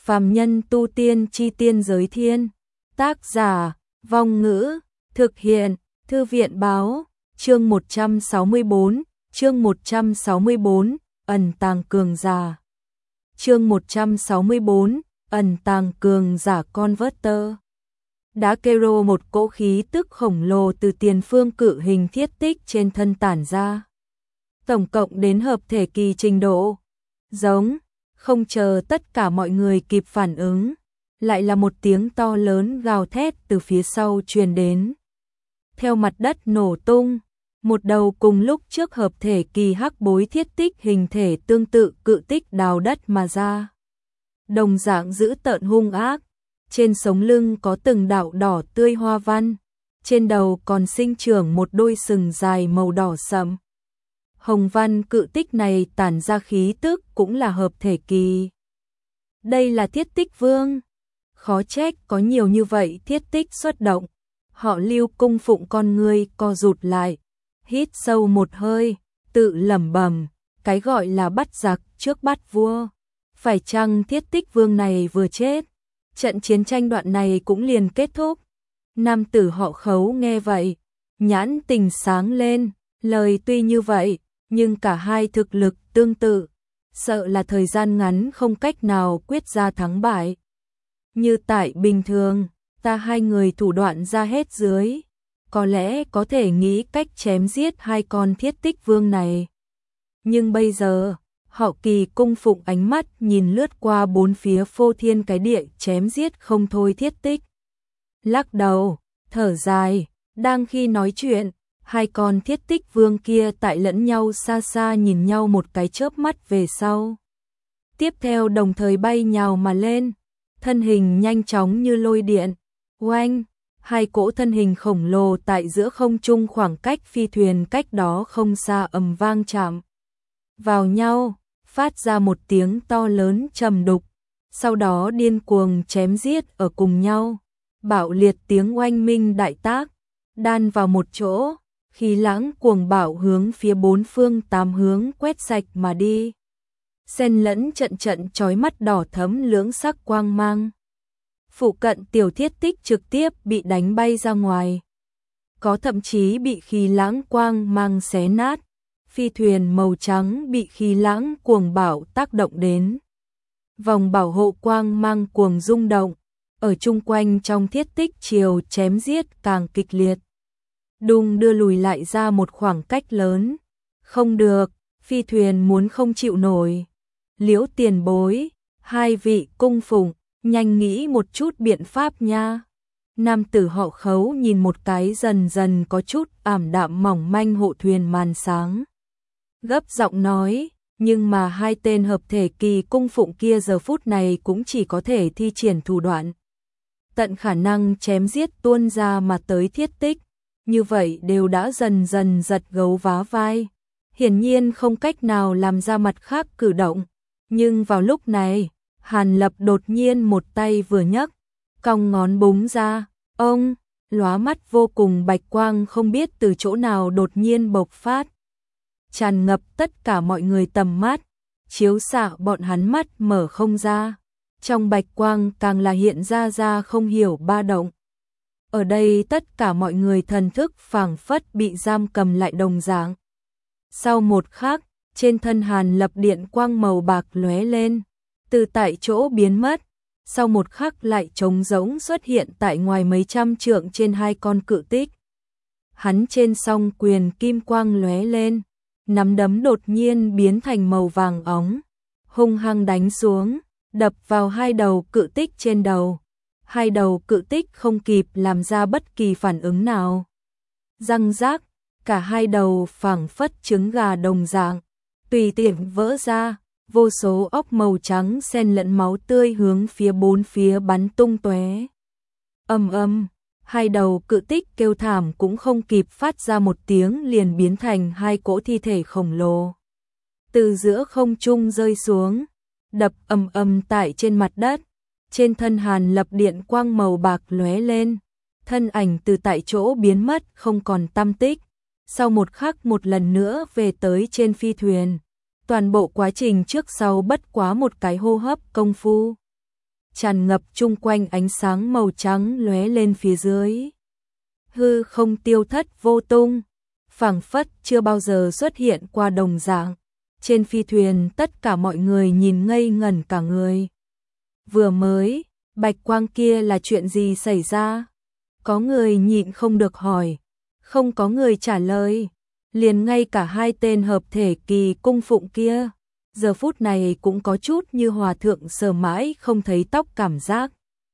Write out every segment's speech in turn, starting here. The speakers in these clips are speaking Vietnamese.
Phàm nhân tu tiên chi tiên giới thiên. Tác giả, Vong Ngữ, thực hiện, Thư viện báo, chương 164, chương 164, ẩn tàng cường giả. Chương 164, ẩn tàng cường giả Converter. Đã kêu một cỗ khí tức khổng lồ từ tiền phương cự hình thiết tích trên thân tản ra. Tổng cộng đến hợp thể kỳ trình độ. Giống, không chờ tất cả mọi người kịp phản ứng, lại là một tiếng to lớn gào thét từ phía sau truyền đến. Theo mặt đất nổ tung, một đầu cùng lúc trước hợp thể kỳ hắc bối thiết tích hình thể tương tự cự tích đào đất mà ra. Đồng dạng dữ tợn hung ác, trên sống lưng có từng đạo đỏ tươi hoa văn, trên đầu còn sinh trưởng một đôi sừng dài màu đỏ sẫm. Hồng văn cự tích này tản ra khí tức cũng là hợp thể kỳ. Đây là thiết tích vương. Khó trách có nhiều như vậy thiết tích xuất động. Họ Lưu cung phụng con ngươi co rụt lại, hít sâu một hơi, tự lẩm bẩm, cái gọi là bắt giặc trước bắt vua. Phải chăng thiết tích vương này vừa chết, trận chiến tranh đoạn này cũng liền kết thúc? Nam tử họ Khấu nghe vậy, nhãn tình sáng lên, lời tuy như vậy, nhưng cả hai thực lực tương tự, sợ là thời gian ngắn không cách nào quyết ra thắng bại. Như tại bình thường, ta hai người thủ đoạn ra hết dưới, có lẽ có thể nghĩ cách chém giết hai con thiết tích vương này. Nhưng bây giờ, họ Kỳ cung phụng ánh mắt nhìn lướt qua bốn phía phô thiên cái địa chém giết không thôi thiết tích. Lắc đầu, thở dài, đang khi nói chuyện, hai con thiết tích vương kia tại lẫn nhau xa xa nhìn nhau một cái chớp mắt về sau. Tiếp theo đồng thời bay nhào mà lên, thân hình nhanh chóng như lôi điện. Oanh, hai cỗ thân hình khổng lồ tại giữa không trung khoảng cách phi thuyền cách đó không xa ầm vang chạm vào nhau, phát ra một tiếng to lớn trầm đục, sau đó điên cuồng chém giết ở cùng nhau. Bạo liệt tiếng oanh minh đại tác, đan vào một chỗ, khí lãng cuồng bạo hướng phía bốn phương tám hướng quét sạch mà đi. Xen lẫn trận trận chói mắt đỏ thẫm lưỡng sắc quang mang. Phụ cận tiểu thiết tích trực tiếp bị đánh bay ra ngoài. Có thậm chí bị khí lãng quang mang xé nát. Phi thuyền màu trắng bị khí lãng cuồng bạo tác động đến. Vòng bảo hộ quang mang cuồng rung động. Ở chung quanh trong thiết tích chiều chém giết càng kịch liệt. Đùng đưa lùi lại ra một khoảng cách lớn. Không được, phi thuyền muốn không chịu nổi. Liễu tiền bối, hai vị cung phụng, nhanh nghĩ một chút biện pháp nha. Nam tử họ Khấu nhìn một cái dần dần có chút ảm đạm mỏng manh hộ thuyền màn sáng. Gấp giọng nói, nhưng mà hai tên hợp thể kỳ cung phụng kia giờ phút này cũng chỉ có thể thi triển thủ đoạn. Tận khả năng chém giết tuôn ra mà tới thiết tích, như vậy đều đã dần dần giật gấu vá vai. Hiển nhiên không cách nào làm ra mặt khác cử động. Nhưng vào lúc này, Hàn Lập đột nhiên một tay vừa nhấc, cong ngón búng ra, ông, lóa mắt vô cùng bạch quang không biết từ chỗ nào đột nhiên bộc phát. Tràn ngập tất cả mọi người tầm mắt, chiếu xạ bọn hắn mắt mở không ra. Trong bạch quang càng là hiện ra không hiểu ba động. Ở đây tất cả mọi người thần thức phảng phất bị giam cầm lại đồng dạng. Sau một khắc, trên thân Hàn Lập điện quang màu bạc lóe lên, từ tại chỗ biến mất, sau một khắc lại trống rỗng xuất hiện tại ngoài mấy trăm trượng trên hai con cự tích. Hắn trên song quyền kim quang lóe lên, nắm đấm đột nhiên biến thành màu vàng óng, hung hăng đánh xuống, đập vào hai đầu cự tích trên đầu. Hai đầu cự tích không kịp làm ra bất kỳ phản ứng nào. Răng rác, cả hai đầu phảng phất trứng gà đồng dạng, tùy tiện vỡ ra, vô số óc màu trắng xen lẫn máu tươi hướng phía bốn phía bắn tung tóe. Ầm ầm, hai đầu cự tích kêu thảm cũng không kịp phát ra một tiếng liền biến thành hai cỗ thi thể khổng lồ. Từ giữa không trung rơi xuống, đập ầm ầm tại trên mặt đất. Trên thân Hàn Lập điện quang màu bạc lóe lên, thân ảnh từ tại chỗ biến mất không còn tăm tích. Sau một khắc một lần nữa về tới trên phi thuyền. Toàn bộ quá trình trước sau bất quá một cái hô hấp công phu. tràn ngập chung quanh ánh sáng màu trắng lóe lên phía dưới. Hư không tiêu thất vô tung, phảng phất chưa bao giờ xuất hiện qua đồng dạng. Trên phi thuyền tất cả mọi người nhìn ngây ngẩn cả người. Vừa mới, bạch quang kia là chuyện gì xảy ra? Có người nhịn không được hỏi, không có người trả lời, liền ngay cả hai tên hợp thể kỳ cung phụng kia, giờ phút này cũng có chút như hòa thượng sờ mãi không thấy tóc cảm giác.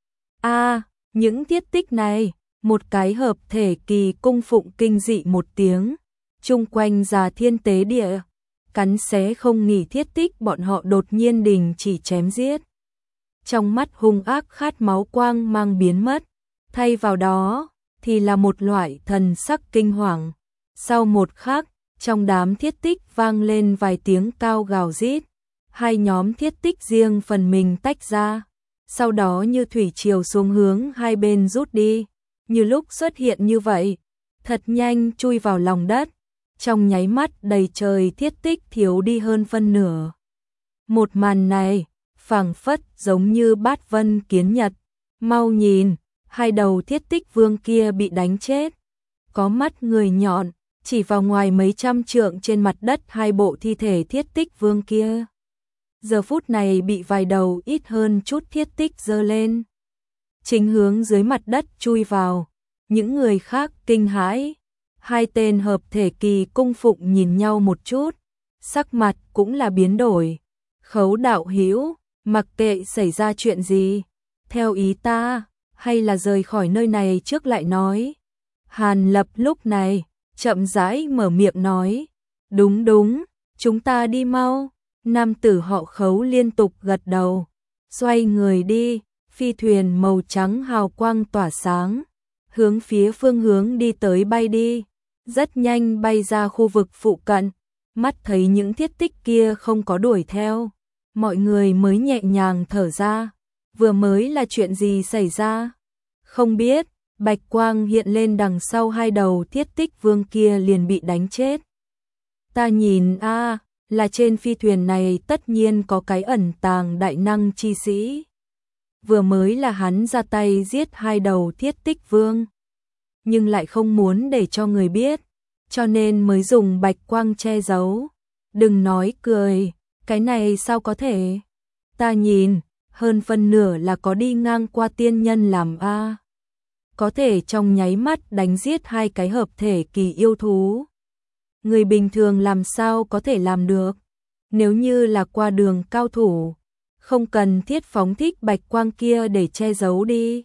Những thiết tích này, một cái hợp thể kỳ cung phụng kinh dị một tiếng, chung quanh già thiên tế địa, cắn xé không nghỉ thiết tích bọn họ đột nhiên đình chỉ chém giết. Trong mắt hung ác khát máu quang mang biến mất, thay vào đó thì là một loại thần sắc kinh hoàng. Sau một khắc, trong đám thiết tích vang lên vài tiếng cao gào rít, hai nhóm thiết tích riêng phần mình tách ra, sau đó như thủy triều xuống hướng hai bên rút đi, như lúc xuất hiện như vậy, thật nhanh chui vào lòng đất, trong nháy mắt đầy trời thiết tích thiếu đi hơn phân nửa. Một màn này, phảng phất giống như bát vân kiến nhật, mau nhìn, hai đầu thiết tích vương kia bị đánh chết, có mắt người nhọn, chỉ vào ngoài mấy trăm trượng trên mặt đất hai bộ thi thể thiết tích vương kia. Giờ phút này bị vài đầu ít hơn chút thiết tích giơ lên, chính hướng dưới mặt đất chui vào. Những người khác kinh hãi, hai tên hợp thể kỳ cung phụng nhìn nhau một chút, sắc mặt cũng là biến đổi. Khấu đạo hữu, mặc kệ xảy ra chuyện gì, theo ý ta, hay là rời khỏi nơi này trước lại nói. Hàn Lập lúc này chậm rãi mở miệng nói, đúng, chúng ta đi mau. Nam tử họ Khấu liên tục gật đầu, xoay người đi, phi thuyền màu trắng hào quang tỏa sáng, hướng phía phương hướng đi tới bay đi, rất nhanh bay ra khu vực phụ cận, mắt thấy những thiết tích kia không có đuổi theo, mọi người mới nhẹ nhàng thở ra, vừa mới là chuyện gì xảy ra? Không biết, bạch quang hiện lên đằng sau hai đầu thiết tích vương kia liền bị đánh chết. Ta nhìn là trên phi thuyền này tất nhiên có cái ẩn tàng đại năng chi sĩ. Vừa mới là hắn ra tay giết hai đầu thiết tích vương, nhưng lại không muốn để cho người biết, cho nên mới dùng bạch quang che giấu. Đừng nói cười, cái này sao có thể? Ta nhìn, hơn phân nửa là có đi ngang qua tiên nhân làm có thể trong nháy mắt đánh giết hai cái hợp thể kỳ yêu thú. Người bình thường làm sao có thể làm được? Nếu như là qua đường cao thủ, không cần thiết phóng thích bạch quang kia để che giấu đi.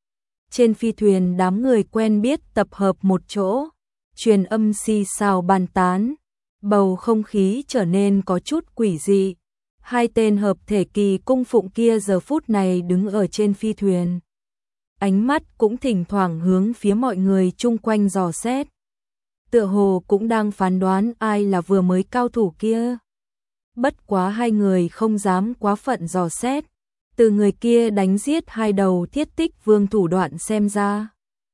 Trên phi thuyền đám người quen biết tập hợp một chỗ, truyền âm xì xào bàn tán, bầu không khí trở nên có chút quỷ dị. Hai tên hợp thể kỳ cung phụng kia giờ phút này đứng ở trên phi thuyền, ánh mắt cũng thỉnh thoảng hướng phía mọi người chung quanh dò xét, tựa hồ cũng đang phán đoán ai là vừa mới cao thủ kia. Bất quá hai người không dám quá phận dò xét, từ người kia đánh giết hai đầu thiết tích vương thủ đoạn xem ra,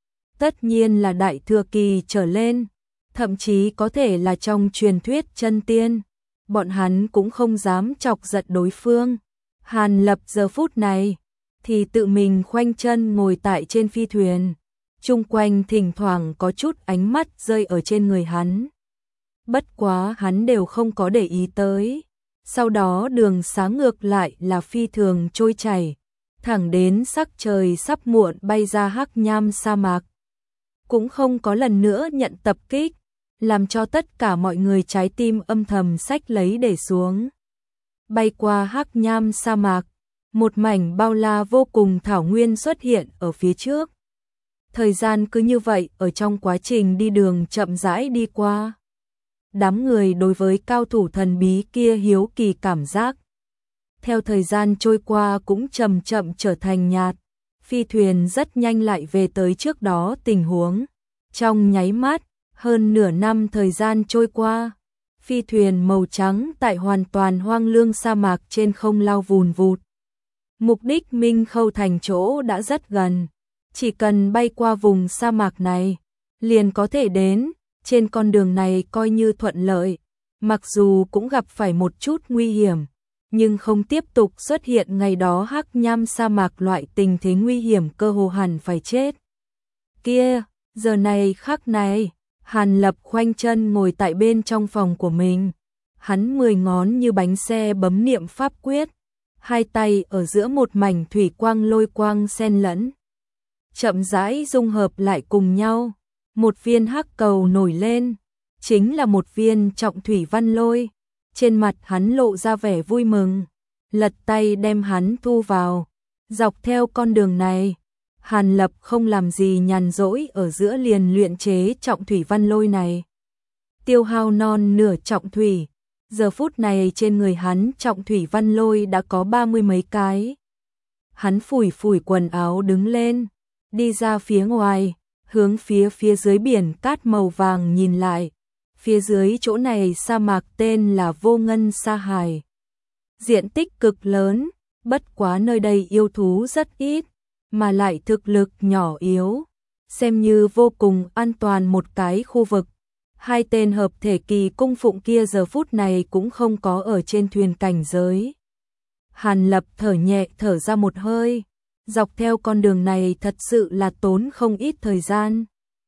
tất nhiên là đại thừa kỳ trở lên, thậm chí có thể là trong truyền thuyết chân tiên. Bọn hắn cũng không dám chọc giận đối phương. Hàn Lập giờ phút này thì tự mình khoanh chân ngồi tại trên phi thuyền, chung quanh thỉnh thoảng có chút ánh mắt rơi ở trên người hắn. Bất quá hắn đều không có để ý tới. Sau đó đường sáng ngược lại là phi thường trôi chảy, thẳng đến sắc trời sắp muộn bay ra hắc nham sa mạc. Cũng không có lần nữa nhận tập kích, làm cho tất cả mọi người trái tim âm thầm xách lấy để xuống. Bay qua hắc nham sa mạc, một mảnh bao la vô cùng thảo nguyên xuất hiện ở phía trước. Thời gian cứ như vậy ở trong quá trình đi đường chậm rãi đi qua. Đám người đối với cao thủ thần bí kia hiếu kỳ cảm giác. Theo thời gian trôi qua cũng chậm chậm trở thành nhạt, phi thuyền rất nhanh lại về tới trước đó tình huống. Trong nháy mắt, hơn nửa năm thời gian trôi qua, phi thuyền màu trắng tại hoàn toàn hoang lương sa mạc trên không lao vùn vụt. Mục đích Minh Khâu thành chỗ đã rất gần, chỉ cần bay qua vùng sa mạc này, liền có thể đến. Trên con đường này coi như thuận lợi, mặc dù cũng gặp phải một chút nguy hiểm, nhưng không tiếp tục xuất hiện ngày đó hắc nham sa mạc loại tình thế nguy hiểm cơ hồ hẳn phải chết. Kia, giờ này khắc này, Hàn Lập khoanh chân ngồi tại bên trong phòng của mình. Hắn 10 ngón như bánh xe bấm niệm pháp quyết, hai tay ở giữa một mảnh thủy quang lôi quang xen lẫn. Chậm rãi dung hợp lại cùng nhau, một viên hắc cầu nổi lên, chính là một viên trọng thủy văn lôi. Trên mặt hắn lộ ra vẻ vui mừng, lật tay đem hắn thu vào. Dọc theo con đường này, Hàn Lập không làm gì nhàn rỗi ở giữa liền luyện chế trọng thủy văn lôi này. Tiêu hao non nửa trọng thủy, giờ phút này trên người hắn trọng thủy văn lôi đã có 30 mấy cái. Hắn phủi phủi quần áo đứng lên, đi ra phía ngoài, hướng phía dưới biển cát màu vàng nhìn lại. Phía dưới chỗ này sa mạc tên là Vô Ngân Sa Hải. Diện tích cực lớn, bất quá nơi đây yêu thú rất ít, mà lại thực lực nhỏ yếu, xem như vô cùng an toàn một cái khu vực. Hai tên hợp thể kỳ cung phụng kia giờ phút này cũng không có ở trên thuyền cảnh giới. Hàn Lập thở nhẹ thở ra một hơi, dọc theo con đường này thật sự là tốn không ít thời gian.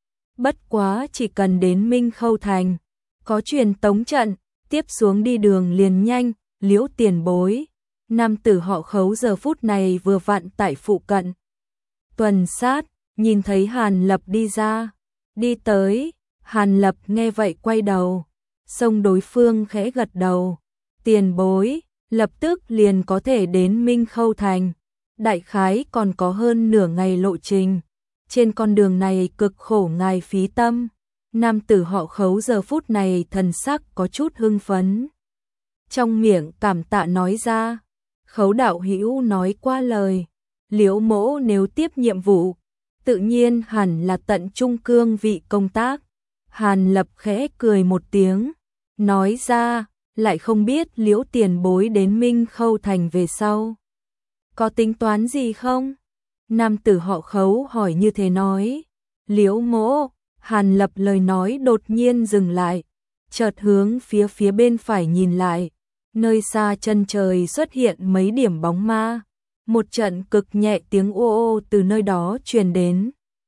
Bất quá chỉ cần đến Minh Khâu Thành, có truyền tống trận, tiếp xuống đi đường liền nhanh. Liễu Tiền Bối, nam tử họ Khấu giờ phút này vừa vặn tại phụ cận. Tuần sát, nhìn thấy Hàn Lập đi ra, đi tới, Hàn Lập nghe vậy quay đầu, xông đối phương khẽ gật đầu. Tiền Bối, lập tức liền có thể đến Minh Khâu Thành, đại khái còn có hơn nửa ngày lộ trình. Trên con đường này cực khổ ngài phí tâm. Nam tử họ Khấu giờ phút này thần sắc có chút hưng phấn. Trong miệng cảm tạ nói ra, Khấu đạo hữu nói qua lời, Liễu mỗ nếu tiếp nhiệm vụ, tự nhiên hẳn là tận trung cương vị công tác. Hàn Lập khẽ cười một tiếng, nói ra, lại không biết Liễu Tiền Bối đến Minh Khâu Thành về sau, có tính toán gì không? Nam tử họ Khấu hỏi như thế nói. Liễu mỗ, Hàn Lập lời nói đột nhiên dừng lại, chợt hướng phía bên phải nhìn lại, nơi xa chân trời xuất hiện mấy điểm bóng ma, một trận cực nhẹ tiếng ô ô từ nơi đó truyền đến.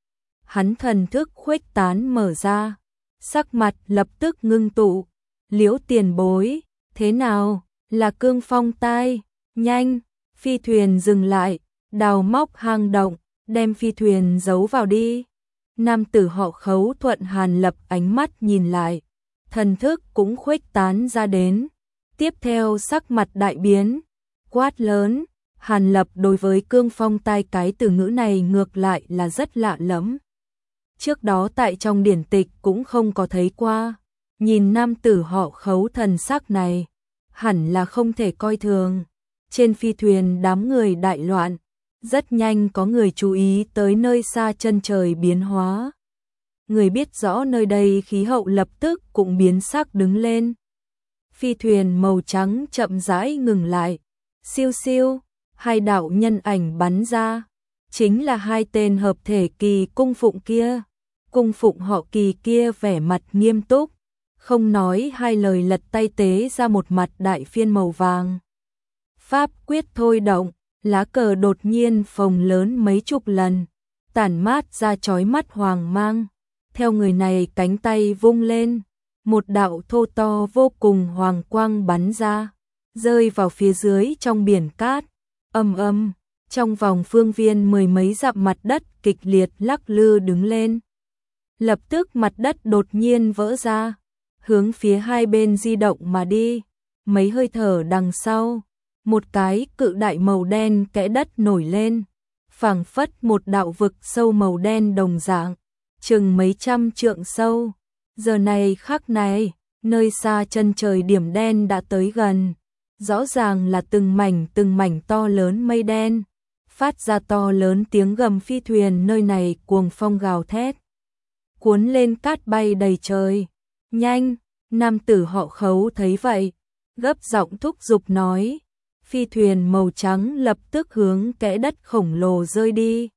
Hắn thần thức khuếch tán mở ra, sắc mặt lập tức ngưng tụ. Liễu Tiền Bối, thế nào, là cương phong tai? Nhanh, phi thuyền dừng lại, đào móc hang động, đem phi thuyền giấu vào đi. Nam tử họ Khấu thuận Hàn Lập ánh mắt nhìn lại, thần thức cũng khuếch tán ra đến. Tiếp theo sắc mặt đại biến, quát lớn. Hàn Lập đối với cương phong tai cái từ ngữ này ngược lại là rất lạ lẫm. Trước đó tại trong điển tịch cũng không có thấy qua. Nhìn nam tử họ Khấu thần sắc này, hẳn là không thể coi thường. Trên phi thuyền đám người đại loạn, rất nhanh có người chú ý tới nơi xa chân trời biến hóa. Người biết rõ nơi đây khí hậu lập tức cũng biến sắc đứng lên. Phi thuyền màu trắng chậm rãi ngừng lại, siêu siêu, hai đạo nhân ảnh bắn ra, chính là hai tên hợp thể kỳ cung phụng kia. Cung phụng họ Kỳ kia vẻ mặt nghiêm túc, không nói hai lời lật tay tế ra một mặt đại phiên màu vàng. Pháp quyết thôi động, lá cờ đột nhiên phồng lớn mấy chục lần, tản mát ra chói mắt hoàng mang. Theo người này cánh tay vung lên, một đạo thô to vô cùng hoàng quang bắn ra, rơi vào phía dưới trong biển cát. Ầm ầm, trong vòng phương viên mười mấy dặm mặt đất kịch liệt lắc lư đứng lên. Lập tức mặt đất đột nhiên vỡ ra, hướng phía hai bên di động mà đi. Mấy hơi thở đằng sau, một cái cự đại màu đen kẽ đất nổi lên, phảng phất một đạo vực sâu màu đen đồng dạng, chừng mấy trăm trượng sâu. Giờ này khắc này, nơi xa chân trời điểm đen đã tới gần, rõ ràng là từng mảnh to lớn mây đen, phát ra to lớn tiếng gầm. Phi thuyền nơi này cuồng phong gào thét, cuốn lên cát bay đầy trời. Nhanh, nam tử họ Khấu thấy vậy, gấp giọng thúc giục nói. Phi thuyền màu trắng lập tức hướng kẽ đất khổng lồ rơi đi,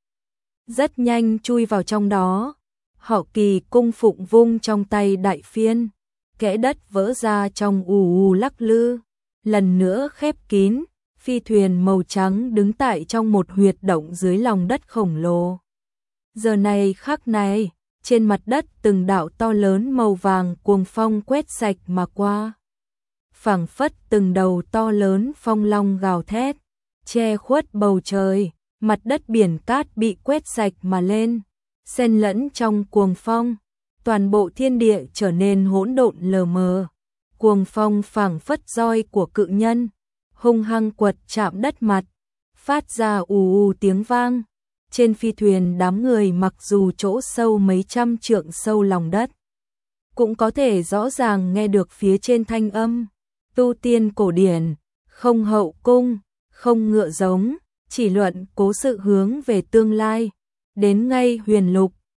rất nhanh chui vào trong đó. Họ Kỳ cung phụng vung trong tay đại phiên, kẽ đất vỡ ra trong ù ù lắc lư, lần nữa khép kín, phi thuyền màu trắng đứng tại trong một huyệt động dưới lòng đất khổng lồ. Giờ này khắc này, trên mặt đất từng đạo to lớn màu vàng cuồng phong quét sạch mà qua. Phảng phất từng đầu to lớn phong long gào thét, che khuất bầu trời, mặt đất biển cát bị quét sạch mà lên, xen lẫn trong cuồng phong, toàn bộ thiên địa trở nên hỗn độn lờ mờ. Cuồng phong phảng phất roi của cự nhân, hung hăng quật chạm đất mặt, phát ra ù ù tiếng vang. Trên phi thuyền đám người mặc dù chỗ sâu mấy trăm trượng sâu lòng đất, cũng có thể rõ ràng nghe được phía trên thanh âm. Tu tiên cổ điển, không hậu cung, không ngựa giống, chỉ luận cố sự hướng về tương lai. Đến ngay huyền lục,